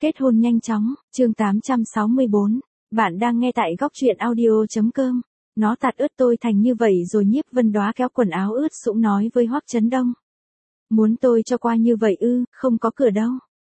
Kết hôn nhanh chóng, chương 864. Bạn đang nghe tại góc truyện audio.com. Nó tạt ướt tôi thành như vậy rồi. Nhiếp Vân Đoá kéo quần áo ướt sũng nói với Hoắc Chấn Đông. Muốn tôi cho qua như vậy ư? Không có cửa đâu.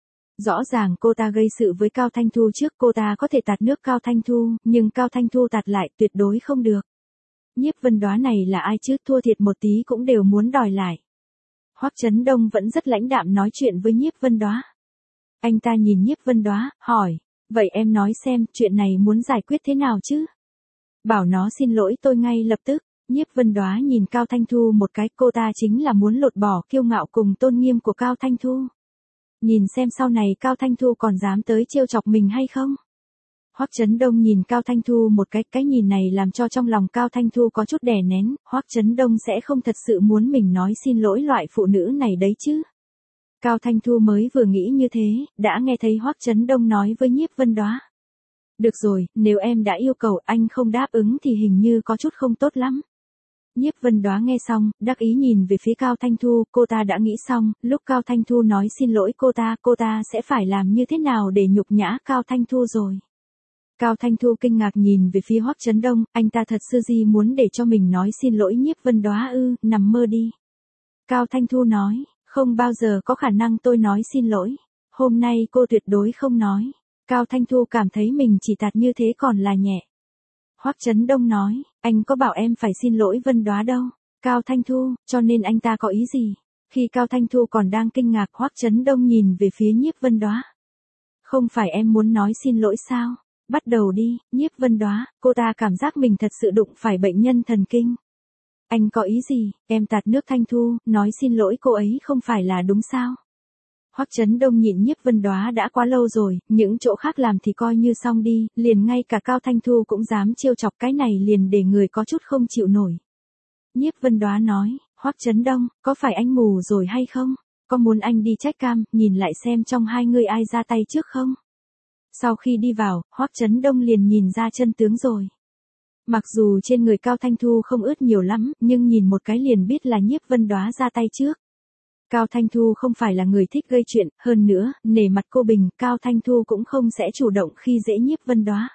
Rõ ràng cô ta gây sự với Cao Thanh Thu trước, cô ta có thể tạt nước Cao Thanh Thu, nhưng Cao Thanh Thu tạt lại tuyệt đối không được. Nhiếp Vân Đoá này là ai chứ, thua thiệt một tí cũng đều muốn đòi lại. Hoắc Chấn Đông vẫn rất lãnh đạm nói chuyện với Nhiếp Vân Đoá. Anh ta nhìn Nhiếp Vân Đoá, hỏi, vậy em nói xem, chuyện này muốn giải quyết thế nào chứ? Bảo nó xin lỗi tôi ngay lập tức. Nhiếp Vân Đoá nhìn Cao Thanh Thu một cái, cô ta chính là muốn lột bỏ kiêu ngạo cùng tôn nghiêm của Cao Thanh Thu. Nhìn xem sau này Cao Thanh Thu còn dám tới trêu chọc mình hay không? Hoắc Chấn Đông nhìn Cao Thanh Thu một cái nhìn này làm cho trong lòng Cao Thanh Thu có chút đè nén, Hoắc Chấn Đông sẽ không thật sự muốn mình nói xin lỗi loại phụ nữ này đấy chứ. Cao Thanh Thu mới vừa nghĩ như thế, đã nghe thấy Hoắc Chấn Đông nói với Nhiếp Vân Đoá. Được rồi, nếu em đã yêu cầu anh không đáp ứng thì hình như có chút không tốt lắm. Nhiếp Vân Đoá nghe xong, đắc ý nhìn về phía Cao Thanh Thu, cô ta đã nghĩ xong, lúc Cao Thanh Thu nói xin lỗi cô ta sẽ phải làm như thế nào để nhục nhã Cao Thanh Thu rồi. Cao Thanh Thu kinh ngạc nhìn về phía Hoắc Chấn Đông, anh ta thật sự gì muốn để cho mình nói xin lỗi Nhiếp Vân Đoá ư, nằm mơ đi. Cao Thanh Thu nói, không bao giờ có khả năng tôi nói xin lỗi. Hôm nay cô tuyệt đối không nói. Cao Thanh Thu cảm thấy mình chỉ tạt như thế còn là nhẹ. Hoắc Chấn Đông nói, anh có bảo em phải xin lỗi Vân Đoá đâu. Cao Thanh Thu, cho nên anh ta có ý gì? Khi Cao Thanh Thu còn đang kinh ngạc, Hoắc Chấn Đông nhìn về phía Nhiếp Vân Đoá. Không phải em muốn nói xin lỗi sao? Bắt đầu đi. Nhiếp Vân Đoá, cô ta cảm giác mình thật sự đụng phải bệnh nhân thần kinh. Anh có ý gì? Em tạt nước Thanh Thu, nói xin lỗi cô ấy không phải là đúng sao? Hoắc Chấn Đông nhịn Nhiếp Vân Đoá đã quá lâu rồi, những chỗ khác làm thì coi như xong đi, liền ngay cả Cao Thanh Thu cũng dám trêu chọc, cái này liền để người có chút không chịu nổi. Nhiếp Vân Đoá nói, Hoắc Chấn Đông, có phải anh mù rồi hay không? Có muốn anh đi check cam, nhìn lại xem trong hai người ai ra tay trước không? Sau khi đi vào, Hoắc Chấn Đông liền nhìn ra chân tướng rồi. Mặc dù trên người Cao Thanh Thu không ướt nhiều lắm, nhưng nhìn một cái liền biết là Nhiếp Vân Đoá ra tay trước. Cao Thanh Thu không phải là người thích gây chuyện, hơn nữa, nể mặt cô Bình, Cao Thanh Thu cũng không sẽ chủ động khi dễ Nhiếp Vân Đoá.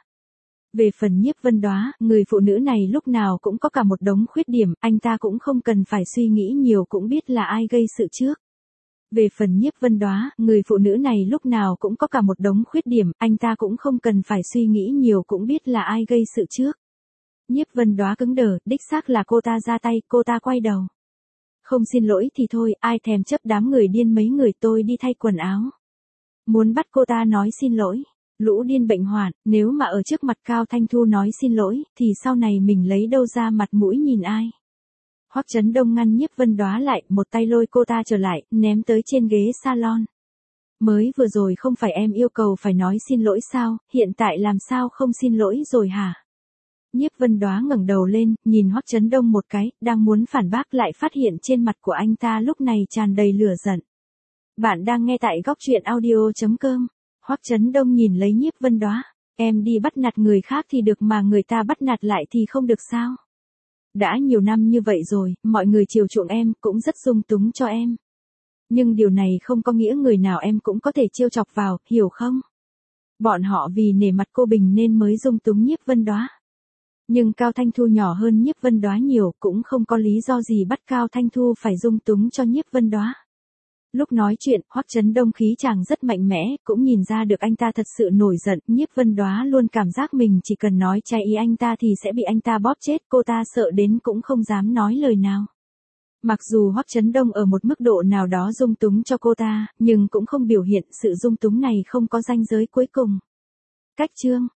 Về phần Nhiếp Vân Đoá, người phụ nữ này lúc nào cũng có cả một đống khuyết điểm, anh ta cũng không cần phải suy nghĩ nhiều cũng biết là ai gây sự trước. Về phần Nhiếp Vân Đoá, người phụ nữ này lúc nào cũng có cả một đống khuyết điểm, anh ta cũng không cần phải suy nghĩ nhiều cũng biết là ai gây sự trước. Nhiếp Vân Đoá cứng đờ, đích xác là cô ta ra tay, cô ta quay đầu. Không xin lỗi thì thôi, ai thèm chấp đám người điên mấy người, tôi đi thay quần áo. Muốn bắt cô ta nói xin lỗi. Lũ điên bệnh hoạn, nếu mà ở trước mặt Cao Thanh Thu nói xin lỗi, thì sau này mình lấy đâu ra mặt mũi nhìn ai. Hoắc Chấn Đông ngăn Nhiếp Vân Đoá lại, một tay lôi cô ta trở lại, ném tới trên ghế salon. Mới vừa rồi không phải em yêu cầu phải nói xin lỗi sao, hiện tại làm sao không xin lỗi rồi hả? Nhiếp Vân Đoá ngẩng đầu lên, nhìn Hoắc Chấn Đông một cái, đang muốn phản bác lại phát hiện trên mặt của anh ta lúc này tràn đầy lửa giận. Bạn đang nghe tại góc truyện audio.com. Hoắc Chấn Đông nhìn lấy Nhiếp Vân Đoá, em đi bắt nạt người khác thì được mà người ta bắt nạt lại thì không được sao? Đã nhiều năm như vậy rồi, mọi người chiều chuộng em, cũng rất dung túng cho em. Nhưng điều này không có nghĩa người nào em cũng có thể trêu chọc vào, hiểu không? Bọn họ vì nể mặt cô Bình nên mới dung túng Nhiếp Vân Đoá. Nhưng Cao Thanh Thu nhỏ hơn Nhiếp Vân Đoá nhiều, cũng không có lý do gì bắt Cao Thanh Thu phải dung túng cho Nhiếp Vân Đoá. Lúc nói chuyện, Hoắc Chấn Đông khí chàng rất mạnh mẽ, cũng nhìn ra được anh ta thật sự nổi giận, Nhiếp Vân Đoá luôn cảm giác mình chỉ cần nói trái ý anh ta thì sẽ bị anh ta bóp chết, cô ta sợ đến cũng không dám nói lời nào. Mặc dù Hoắc Chấn Đông ở một mức độ nào đó dung túng cho cô ta, nhưng cũng không biểu hiện sự dung túng này không có ranh giới cuối cùng. Cách chương